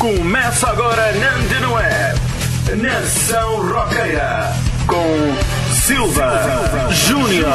Começa agora na Antena Web, Nação Roqueira, com Silva Júnior.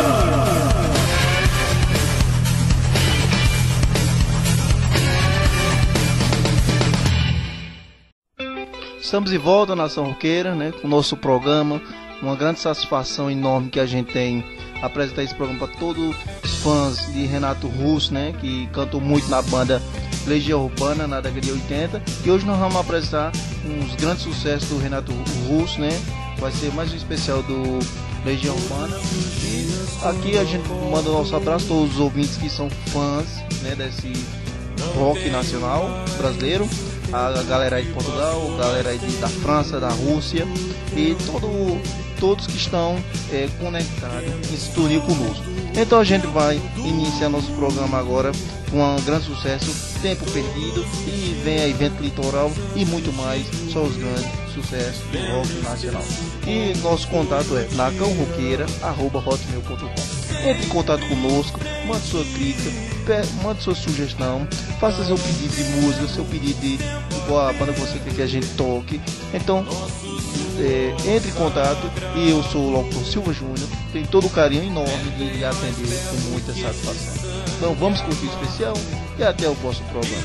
Estamos de volta, Nação Roqueira, né, com o nosso programa. Uma grande satisfação enorme que a gente tem apresentar esse programa para todos os fãs de Renato Russo, né, que cantou muito na banda Legião Urbana na década de 80. E hoje nós vamos apresentar uns grandes sucessos do Renato Russo, né? Vai ser mais um especial do Legião Urbana. E aqui a gente manda o nosso abraço a todos os ouvintes que são fãs, né, desse rock nacional brasileiro. A galera aí de Portugal, a galera aí da França, da Rússia e todos que estão conectados em sintonia conosco. Então a gente vai iniciar nosso programa agora com um grande sucesso, Tempo Perdido, e vem aí Vento Litoral e muito mais, só os grandes sucessos do rock nacional. E nosso contato é nacãoroqueira@hotmail.com. Entre em contato conosco, mande sua crítica, mande sua sugestão, faça seu pedido de música, seu pedido de qual a banda você quer que a gente toque. Então entre em contato, e eu sou o locutor Silva Júnior, tenho todo o carinho enorme de lhe atender com muita satisfação. Então vamos curtir o especial e até o próximo programa.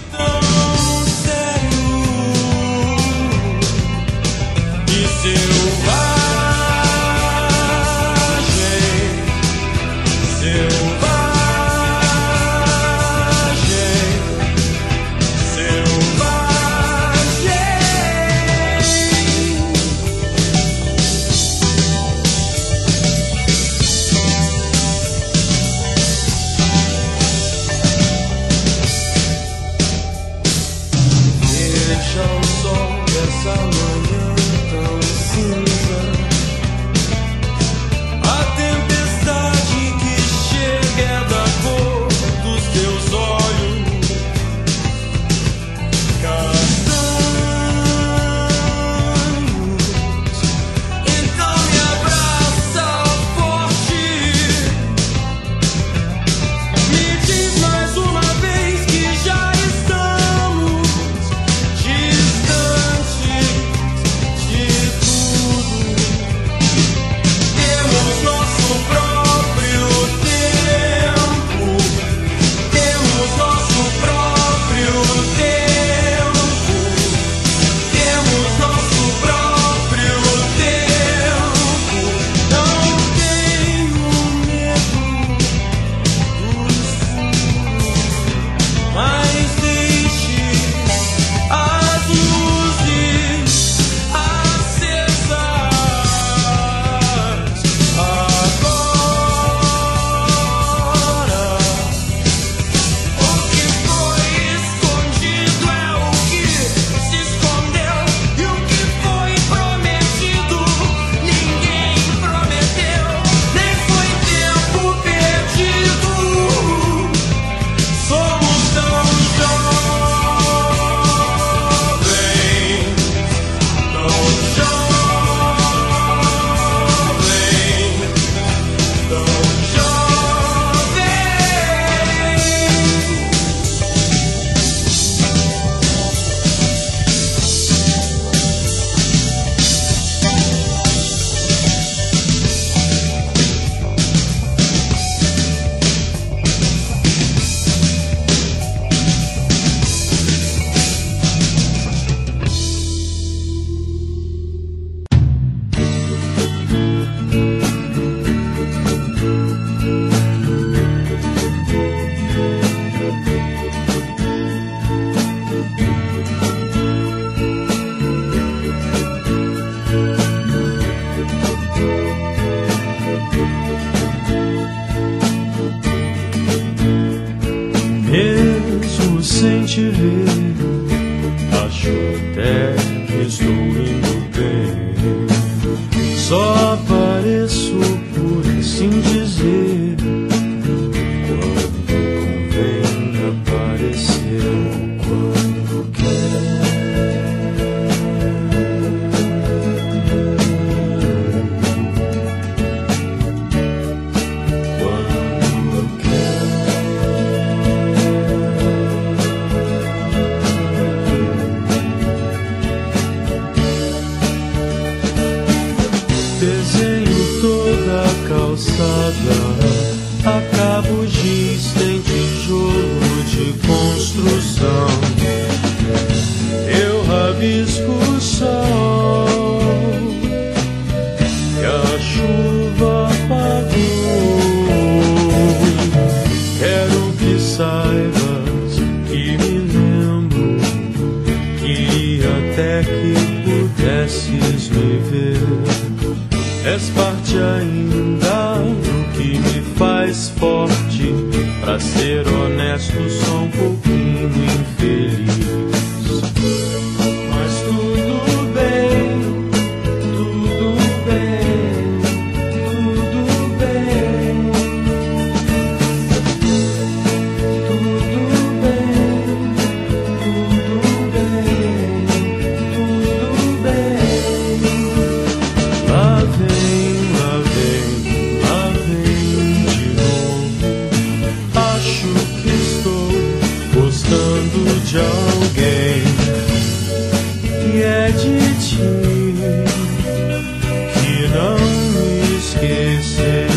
alguém e é de ti que não me esquecerei.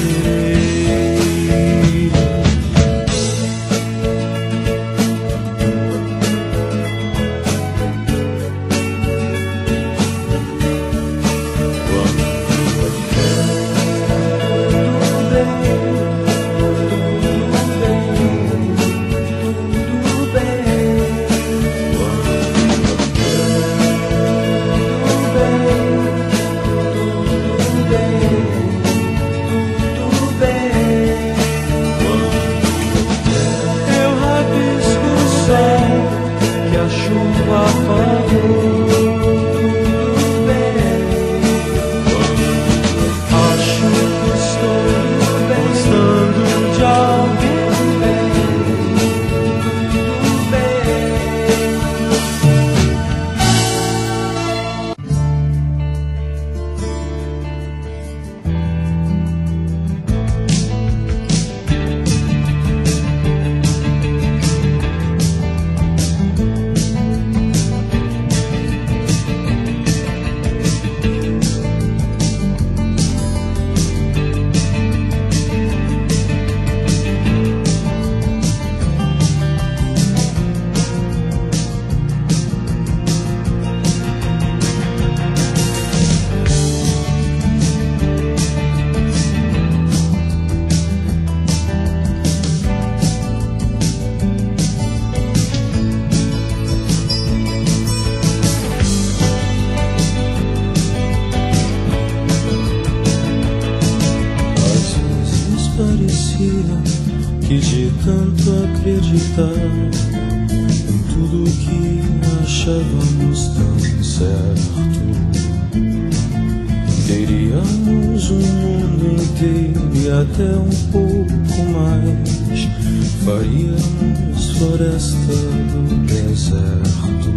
Que de tanto acreditar em tudo que achávamos tão certo, teríamos um mundo inteiro e até um pouco mais, faríamos floresta do deserto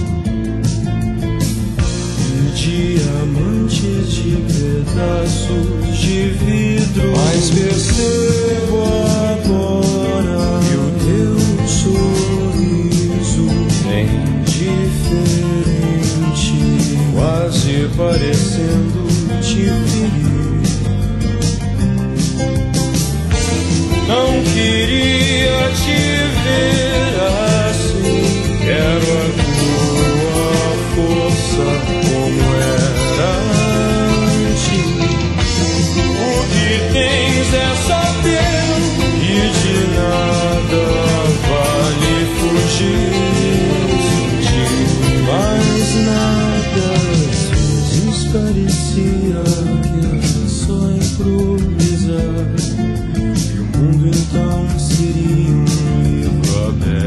e diamantes de pedaços de vidro. Mas percebo agora que o teu sorriso é indiferente, quase parecendo te ferir. Não queria te ver assim, quero a tua força como era antes. O que tens é só teu e de nada vale fugir de mais nada. Às vezes parecia que era só improvisar e o mundo então seria um livro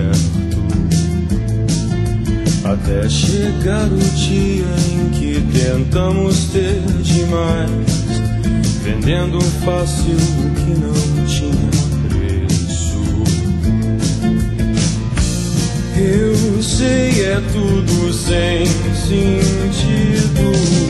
aberto, até chegar o dia em que tentamos ter demais, vendendo fácil o que não tinha preço. Eu sei, é tudo sem sentido.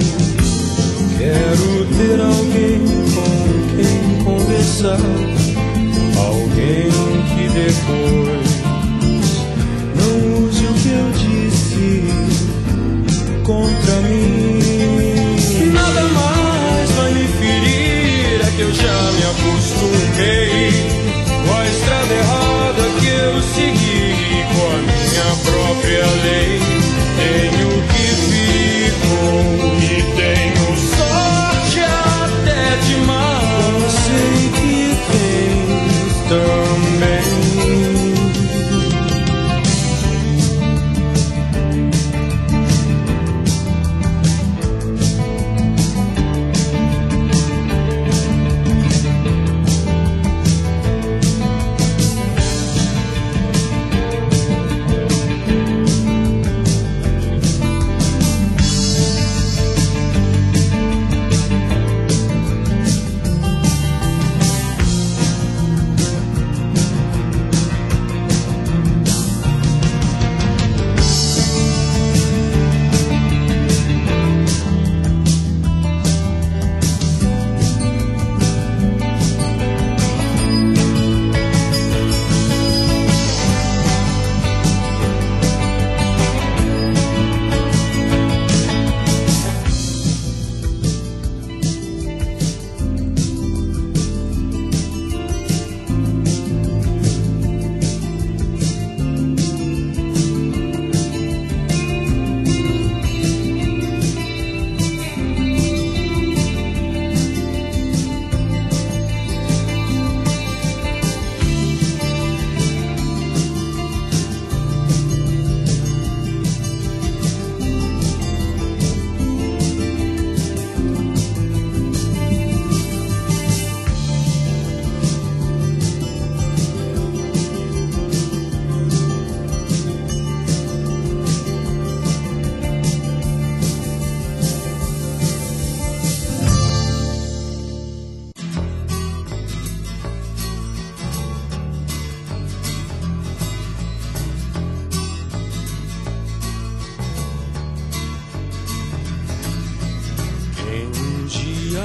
Quero ter alguém com quem conversar, alguém que depois não use o que eu disse contra mim. Nada mais vai me ferir, é que eu já me acostumei com a estrada errada que eu segui, com a minha própria lei. Tenho que fico e tenho sorte até demais. Eu sei que tens também.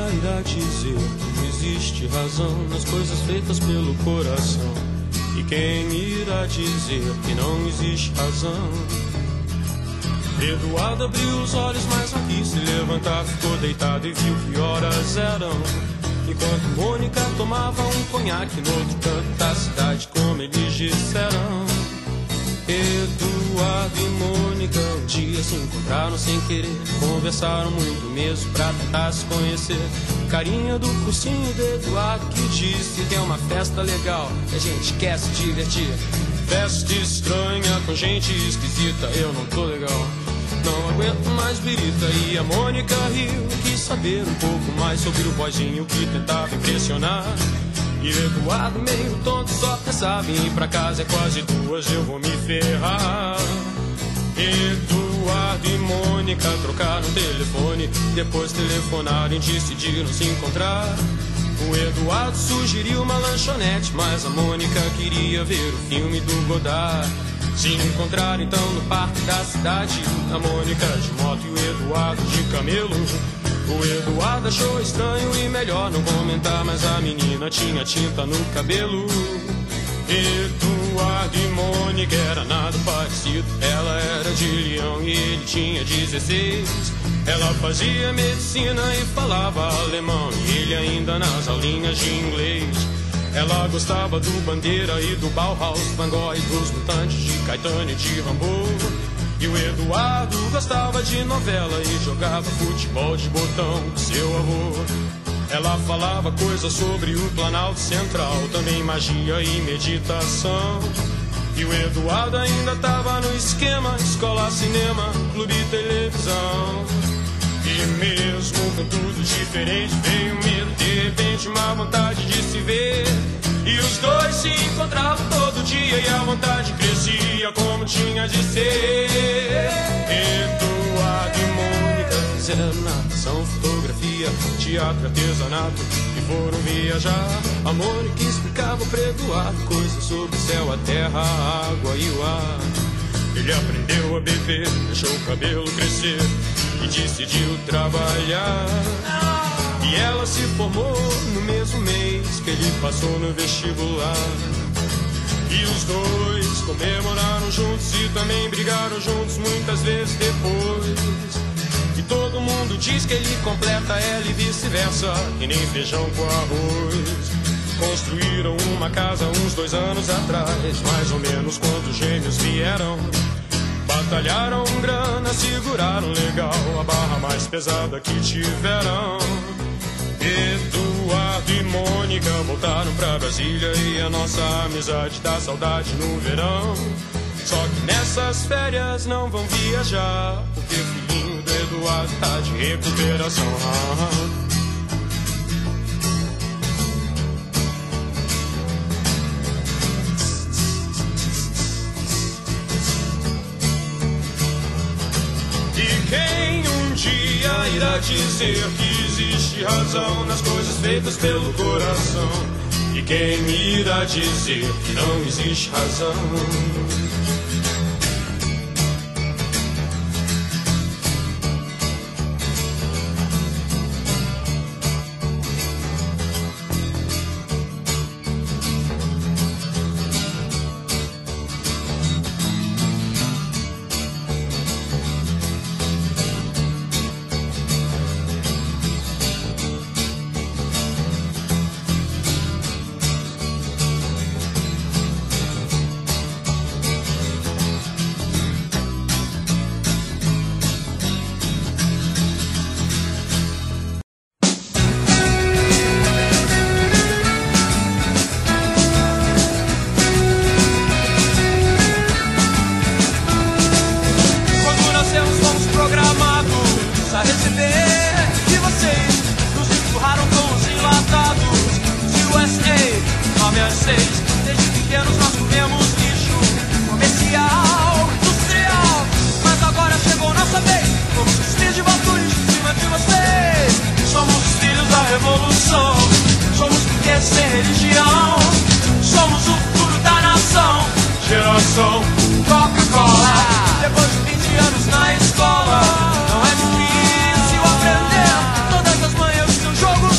irá dizer que não existe razão nas coisas feitas pelo coração? E quem irá dizer que não existe razão? Eduardo abriu os olhos, mas não quis se levantar. Ficou deitado e viu que horas eram. Enquanto Mônica tomava um conhaque no outro canto da cidade, como eles disseram. Eduardo e Mônica um dia se encontraram sem querer. Conversaram muito mesmo pra tentar se conhecer. Carinha do cursinho do Eduardo que disse que é uma festa legal, que a gente quer se divertir. Festa estranha com gente esquisita, eu não tô legal, não aguento mais birita. E a Mônica riu, quis saber um pouco mais sobre o boyzinho que tentava impressionar. E Eduardo meio tonto só pensava em ir pra casa, é quase 2, eu vou me ferrar. Eduardo e Mônica trocaram telefone, depois telefonaram e decidiram se encontrar. O Eduardo sugeriu uma lanchonete, mas a Mônica queria ver o filme do Godard. Se encontraram então no parque da cidade, a Mônica de moto e o Eduardo de camelo. O Eduardo achou estranho e melhor não comentar, mas a menina tinha tinta no cabelo. Eduardo e Mônica era nada parecido, ela era de Leão e ele tinha 16. Ela fazia medicina e falava alemão, e ele ainda nas aulinhas de inglês. Ela gostava do Bandeira e do Bauhaus, Van Gogh e dos Mutantes, de Caetano e de Rambo. E o Eduardo gostava de novela e jogava futebol de botão com seu avô. Ela falava coisas sobre o Planalto Central, também magia e meditação. E o Eduardo ainda tava no esquema, escola, cinema, clube e televisão. E mesmo com tudo diferente, veio medo, de repente uma vontade de se ver. E os dois se encontravam todo dia e a vontade crescia como tinha de ser. Eduardo e Mônica fizeram natação, fotografia, teatro, artesanato e foram viajar. A Mônica explicava para Eduardo coisas sobre o céu, a terra, a água e o ar. Ele aprendeu a beber, deixou o cabelo crescer e decidiu trabalhar. E ela se formou no mesmo mês que ele passou no vestibular. E os dois comemoraram juntos e também brigaram juntos muitas vezes depois. E todo mundo diz que ele completa ela e vice-versa, que nem feijão com arroz. Construíram uma casa uns 2 anos atrás, mais ou menos quando os gêmeos vieram. Batalharam grana, seguraram legal a barra mais pesada que tiveram. Eduardo e Mônica voltaram pra Brasília e a nossa amizade dá saudade no verão. Só que nessas férias não vão viajar, porque o filhinho do Eduardo tá de recuperação. E quem um dia irá dizer que existe razão nas coisas feitas pelo coração? E quem irá dizer que não existe razão? Jogo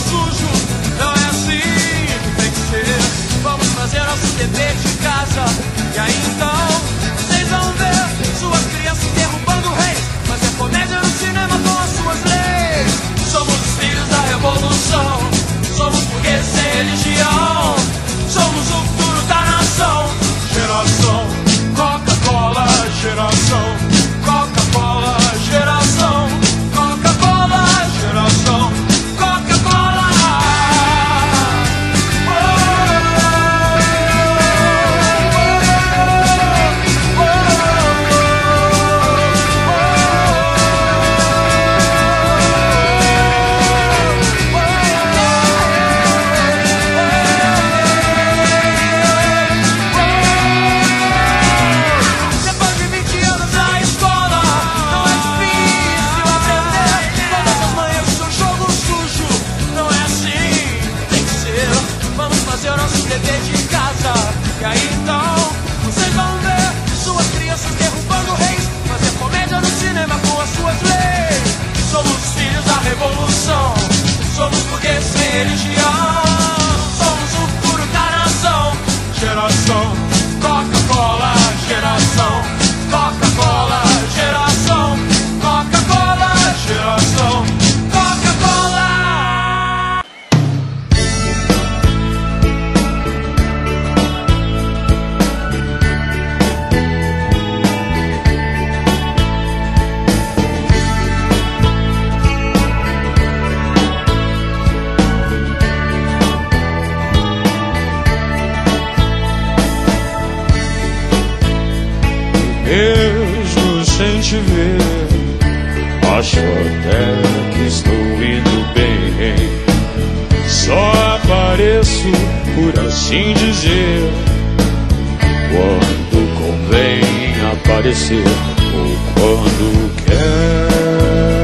te ver. Acho até que estou indo bem. Só apareço, por assim dizer, quando convém aparecer ou quando quer.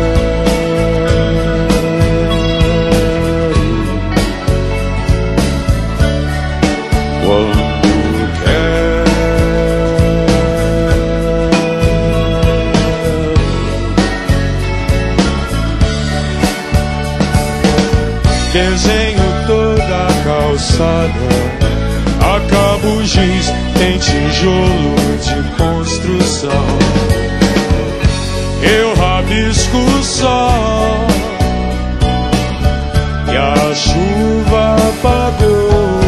Desenho toda a calçada, acabo giz em tijolo de construção. Eu rabisco o sol e a chuva apagou.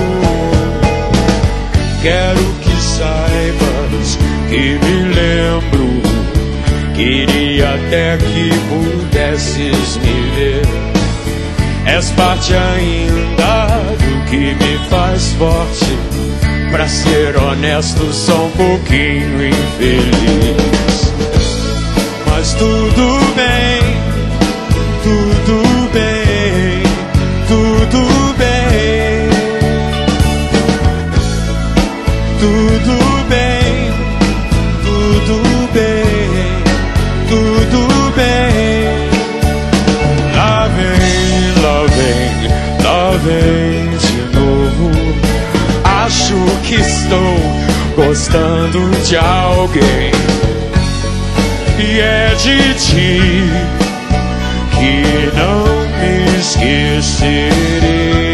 Quero que saibas que me lembro, queria até que pudesses me ver. És parte ainda do que me faz forte. Pra ser honesto, sou um pouquinho infeliz. Mas tudo bem, tudo bem, tudo bem. Tudo bem, tudo bem, tudo bem. Lá vem de novo. Acho que estou gostando de alguém, e é de ti que não me esquecerei.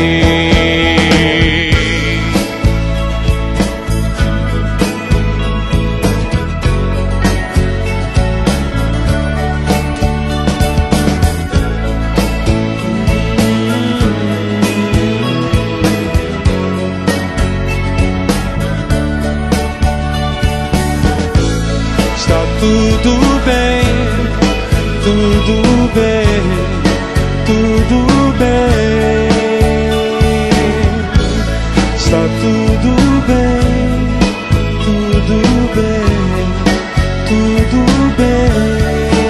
Tudo bem, tudo bem, tudo bem. Está tudo bem, tudo bem, tudo bem.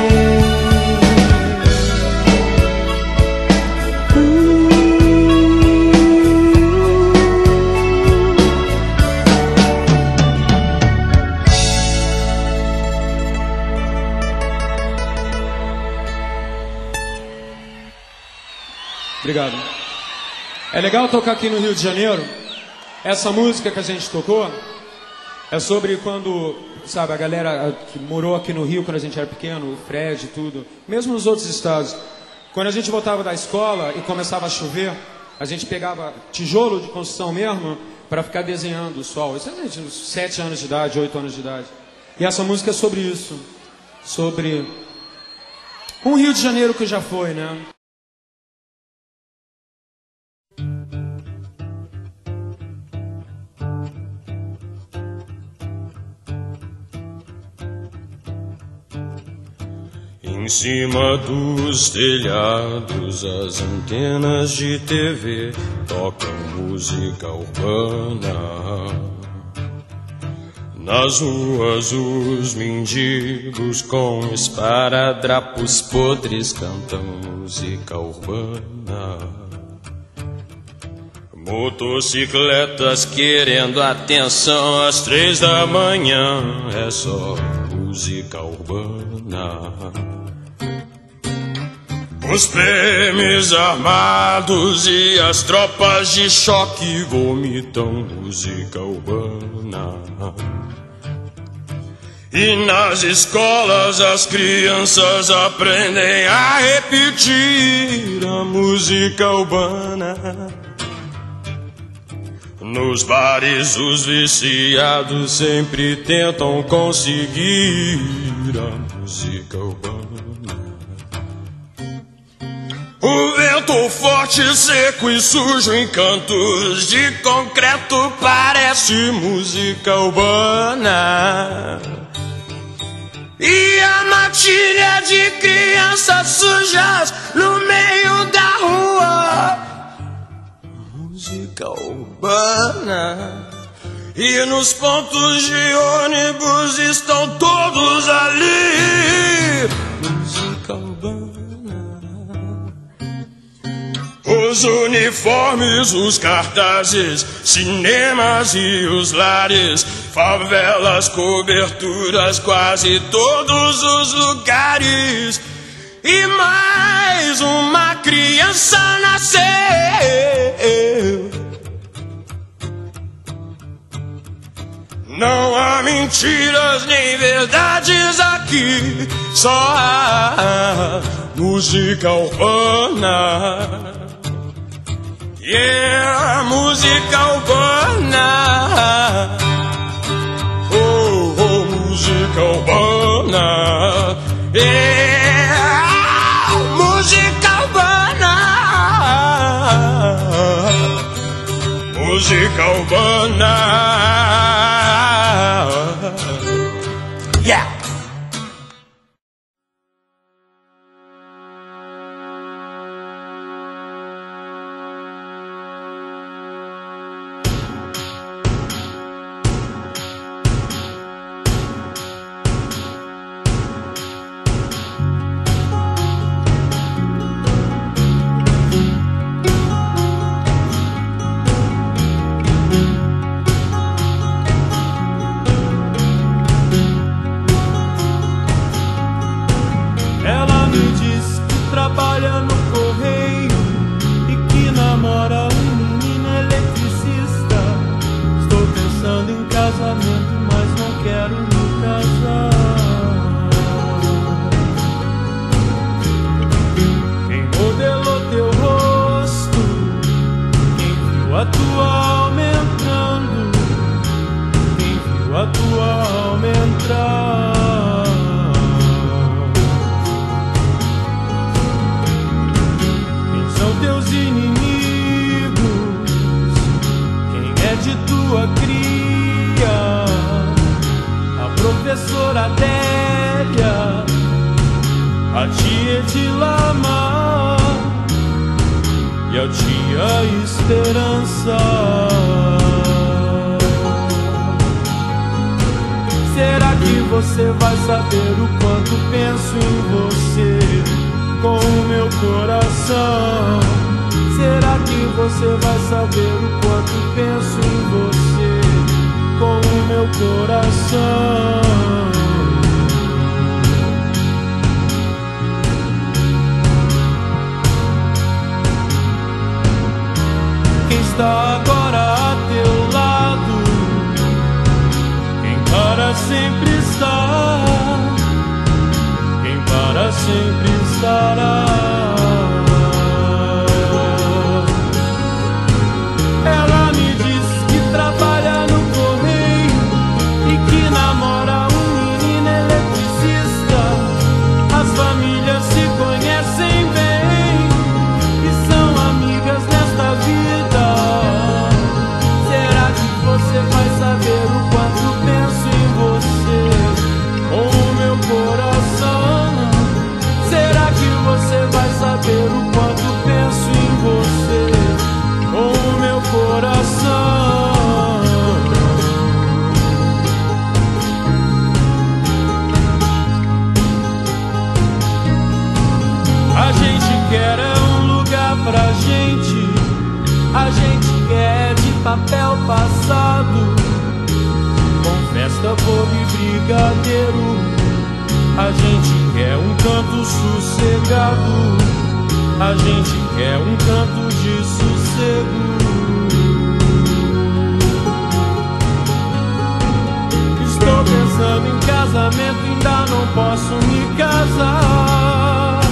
Obrigado. É legal tocar aqui no Rio de Janeiro. Essa música que a gente tocou é sobre quando, sabe, a galera que morou aqui no Rio quando a gente era pequeno, o Fred e tudo, mesmo nos outros estados. Quando a gente voltava da escola e começava a chover, a gente pegava tijolo de construção mesmo para ficar desenhando o sol. Isso a gente, uns 7 anos de idade, 8 anos de idade. E essa música é sobre isso. Sobre um Rio de Janeiro que já foi, né? Em cima dos telhados, as antenas de TV tocam música urbana. Nas ruas, os mendigos com esparadrapos podres cantam música urbana. Motocicletas querendo atenção às 3 da manhã, é só música urbana. Os PMs armados e as tropas de choque vomitam música urbana. E nas escolas as crianças aprendem a repetir a música urbana. Nos bares os viciados sempre tentam conseguir a música urbana. O vento forte, seco e sujo em cantos de concreto parece música urbana. E a matilha de crianças sujas no meio da rua, música urbana. E nos pontos de ônibus estão todos ali, Os uniformes, os cartazes, cinemas e os lares, favelas, coberturas, quase todos os lugares. E mais uma criança nasceu. Não há mentiras nem verdades aqui, só há música urbana. Yeah, música urbana. Oh, oh, música urbana. Yeah, música urbana. Música urbana. Yeah. Trabalha no correio e que namora um menino eletricista. Estou pensando em casamento, mas não quero me casar. Quem modelou teu rosto? Quem viu a tua alma entrando? Quem viu a tua alma entrar? Teus inimigos, quem é de tua cria? A professora Adélia, a tia Edilama e a tia Esperança. Será que você vai saber o quanto penso em você com o meu coração? Será que você vai saber o quanto penso em você com o meu coração? Quem está agora a teu lado? Quem para sempre está? Quem para sempre estará? Ela me diz que trabalha no correio e que namora um menino eletricista. As famílias se conhecem bem e são amigas nesta vida. Será que você vai saber o quanto penso em você com o meu coração? Será que você vai saber o quanto penso em você com o meu coração? A gente quer um lugar pra gente, a gente quer de papel passado, com festa, bolo e brigadeiro. A gente quer um canto sossegado, a gente quer um canto de sossego. Estou pensando em casamento, ainda não posso me casar.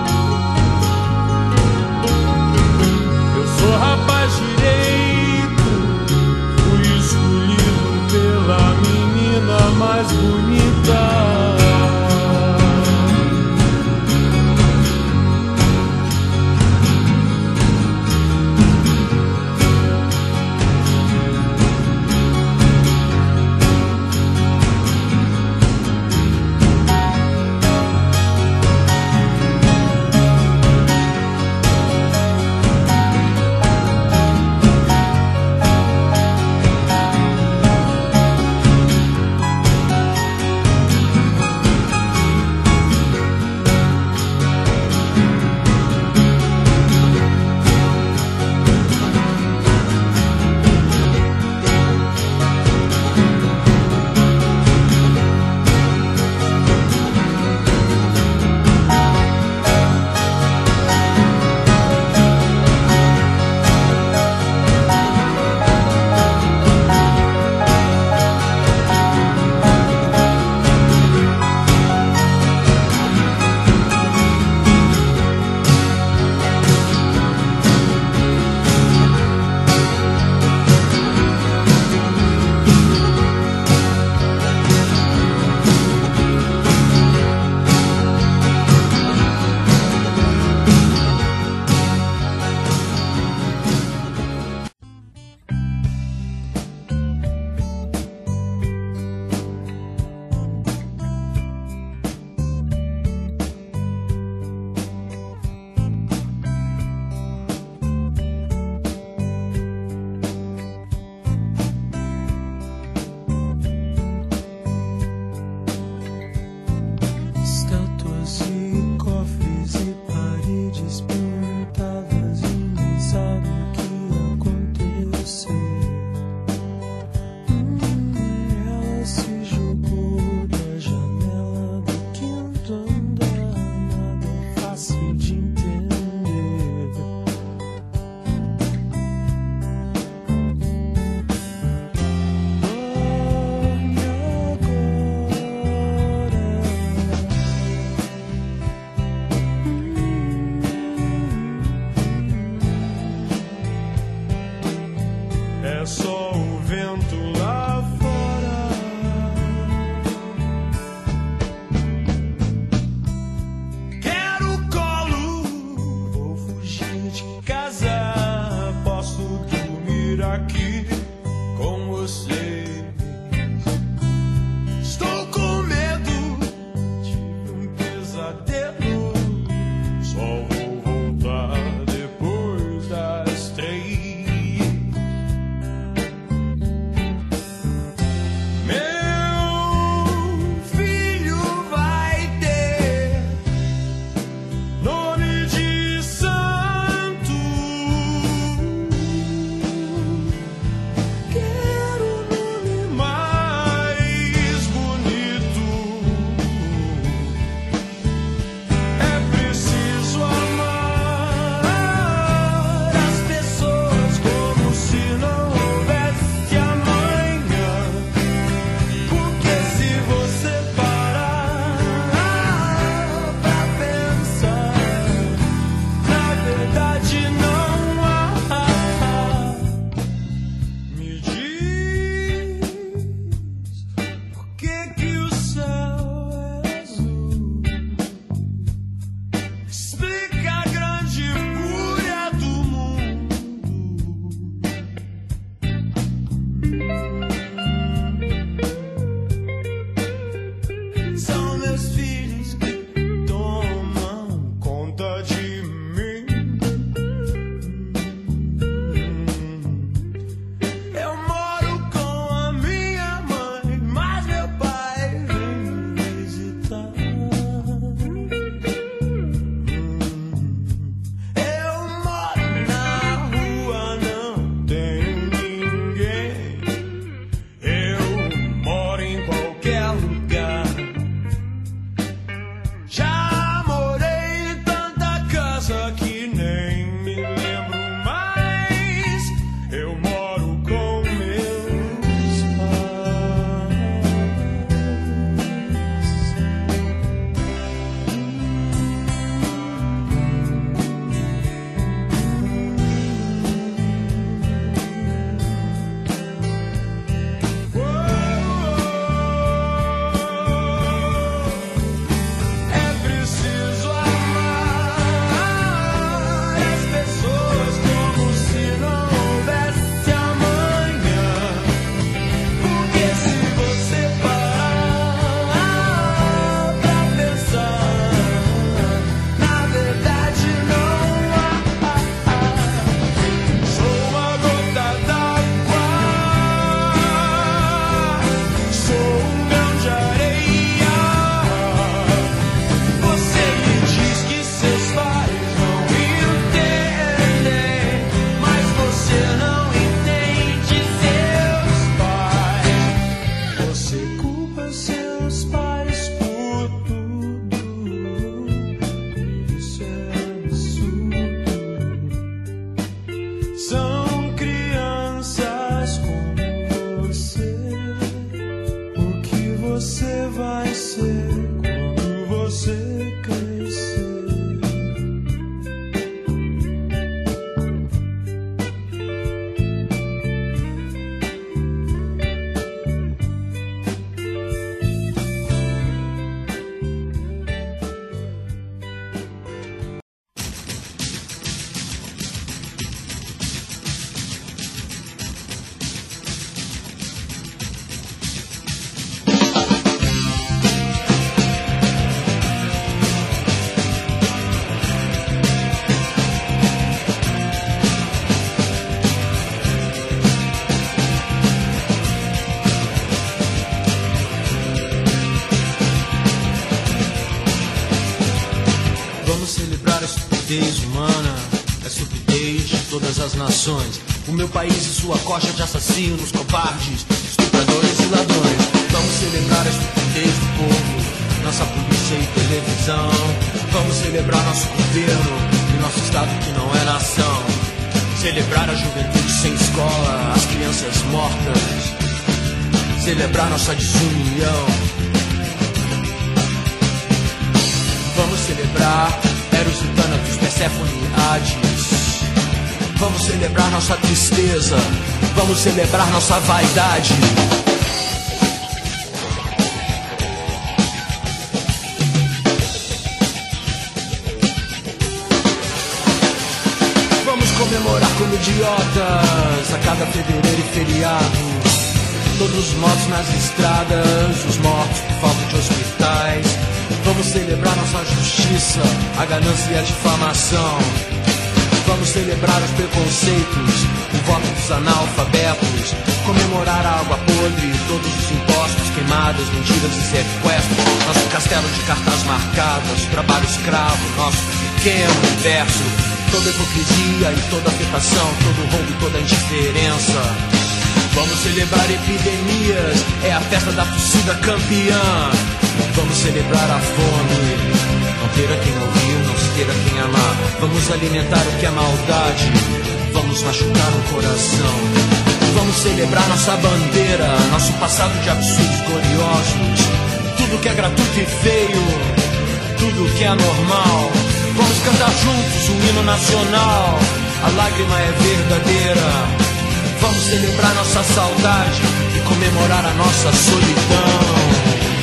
Eu sou rapaz direito, fui escolhido pela menina mais bonita. Vamos celebrar a estupidez humana, a estupidez de todas as nações. O meu país e sua coxa de assassinos, covardes, estupradores e ladrões. Vamos celebrar a estupidez do povo, nossa polícia e televisão. Vamos celebrar nosso governo e nosso estado que não é nação. Celebrar a juventude sem escola, as crianças mortas. Celebrar nossa desunião. Vamos celebrar Eros e Thanatos, Perséfone e Hades. Vamos celebrar nossa tristeza. Vamos celebrar nossa vaidade. Vamos comemorar como idiotas a cada fevereiro e feriado. Todos os mortos nas estradas, os mortos por falta de hospitais. Vamos celebrar nossa justiça, a ganância e a difamação. Vamos celebrar os preconceitos, o voto dos analfabetos. Comemorar a água podre, todos os impostos, queimadas, mentiras e sequestros. Nosso castelo de cartas marcadas, trabalho escravo, nosso pequeno universo. Toda hipocrisia e toda afetação, todo roubo e toda indiferença. Vamos celebrar epidemias, é a festa da torcida campeã. Vamos celebrar a fome, não ter a quem ouvir, não se ter a quem amar. Vamos alimentar o que é maldade, vamos machucar o coração. Vamos celebrar nossa bandeira, nosso passado de absurdos gloriosos. Tudo que é gratuito e feio, tudo que é anormal. Vamos cantar juntos o hino nacional, a lágrima é verdadeira. Vamos celebrar nossa saudade e comemorar a nossa solidão.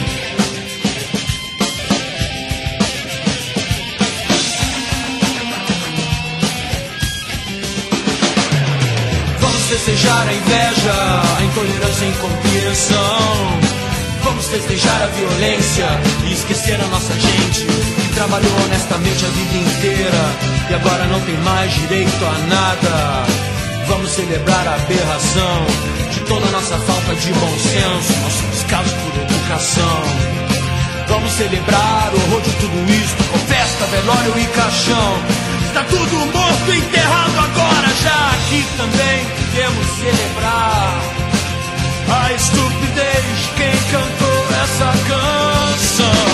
Vamos festejar a inveja, a intolerância e a incompreensão. Vamos festejar a violência e esquecer a nossa gente que trabalhou honestamente a vida inteira e agora não tem mais direito a nada. Vamos celebrar a aberração de toda a nossa falta de bom senso, nosso descaso por educação. Vamos celebrar o horror de tudo isto, com festa, velório e caixão. Está tudo morto e enterrado agora, já aqui também devemos celebrar a estupidez de quem cantou essa canção.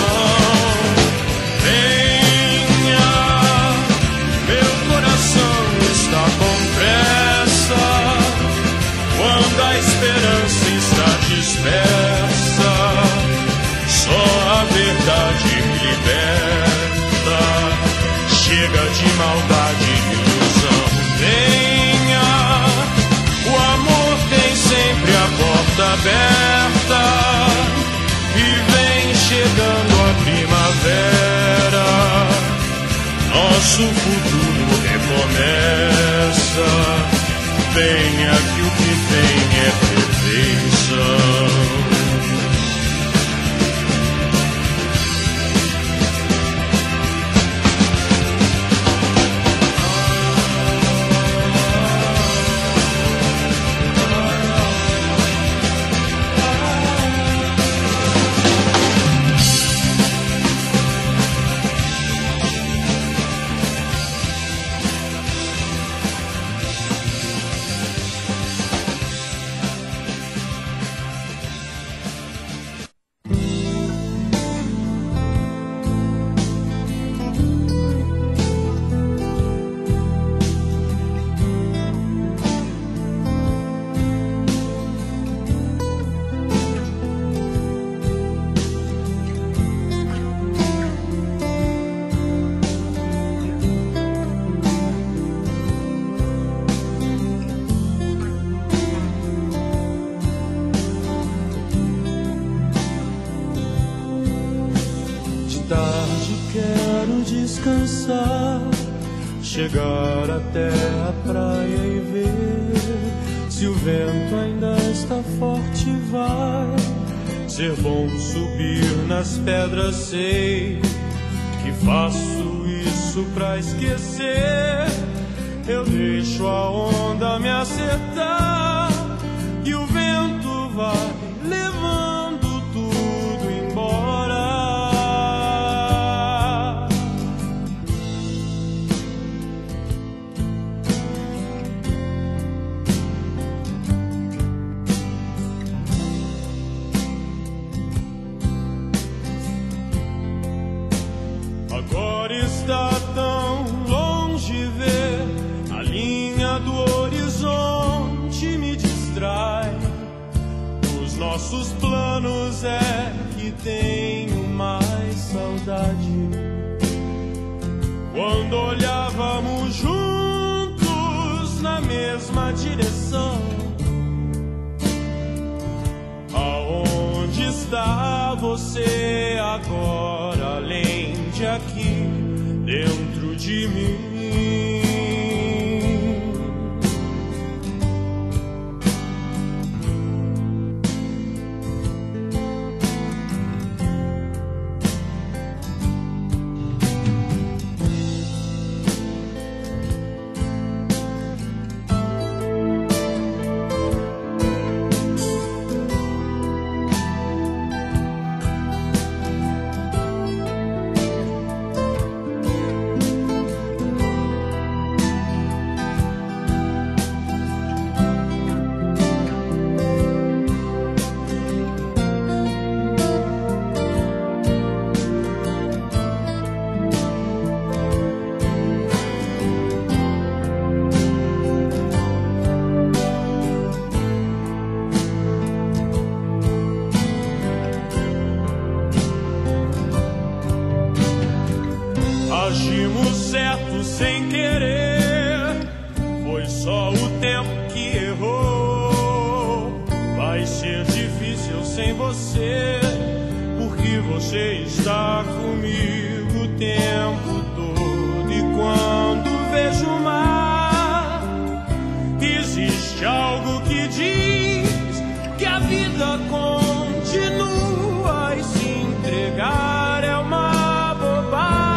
Venha, meu coração está com pressa, quando a esperança está dispersa, só a verdade liberta. Chega de maldade e ilusão. Venha, o amor tem sempre a porta aberta e vem chegando a primavera. Nosso futuro recomeça. Venha que o que vem é perfeição. Chegar até a praia e ver se o vento ainda está forte. Vai ser bom subir nas pedras. Sei que faço isso pra esquecer. Eu deixo a onda me acertar e o vento vai levando tudo embora. Agora está tão longe ver a linha do horizonte me distrai. Os nossos planos é que tenho mais saudade. Quando olhávamos juntos na mesma direção, aonde está você agora, além de aqui, dentro de mim? Agimos certo sem querer, foi só o tempo que errou. Vai ser difícil sem você, porque você está comigo o tempo todo. E quando vejo o mar, existe algo que diz que a vida continua, e se entregar é uma bobagem.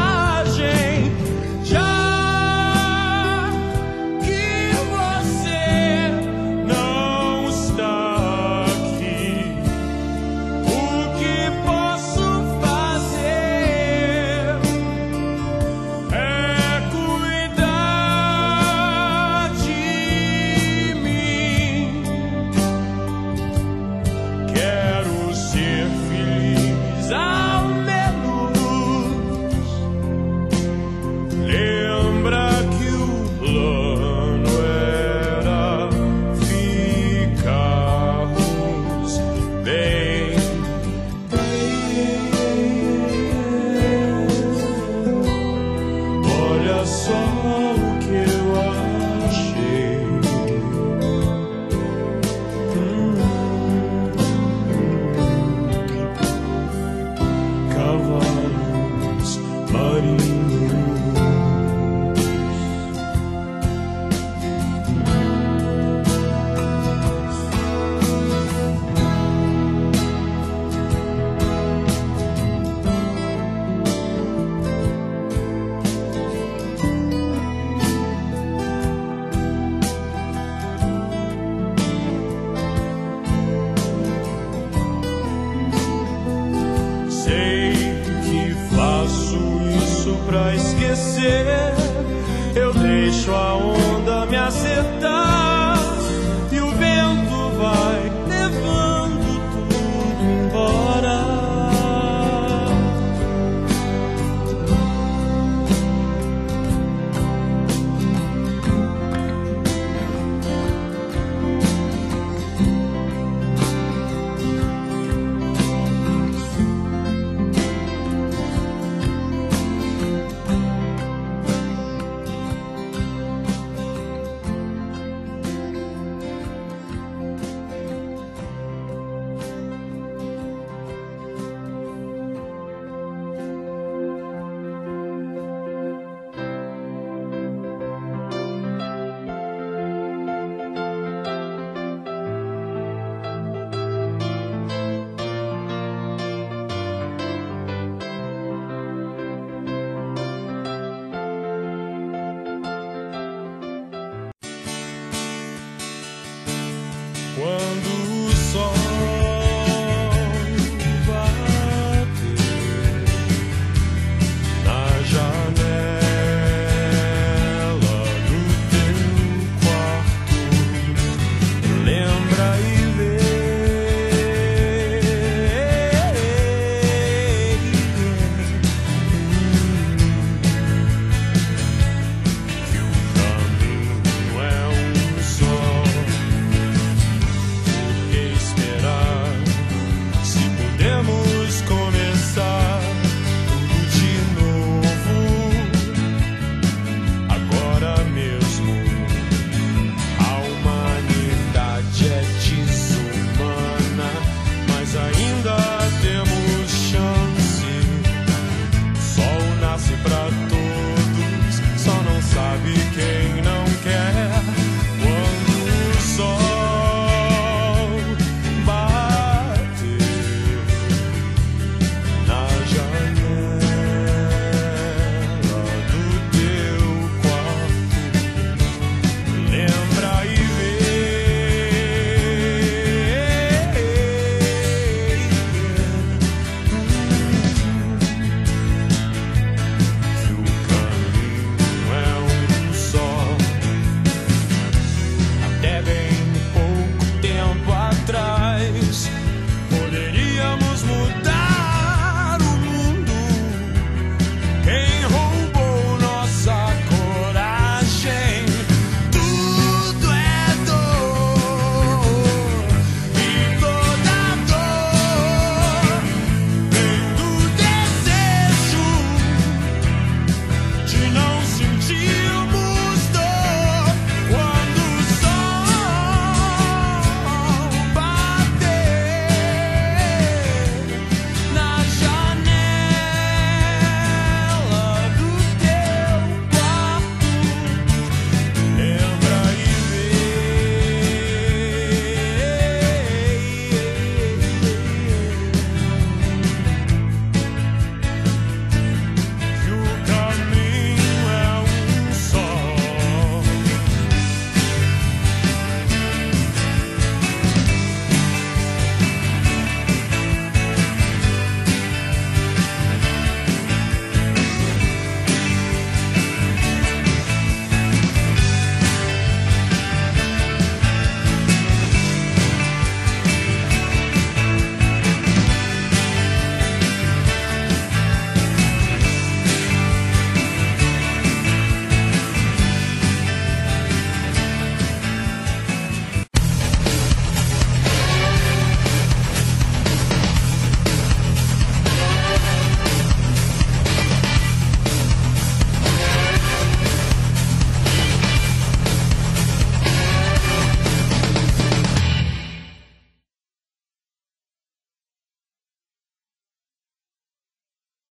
Pra esquecer, eu deixo a onda me acertar e o vento vai levando tudo embora. Quando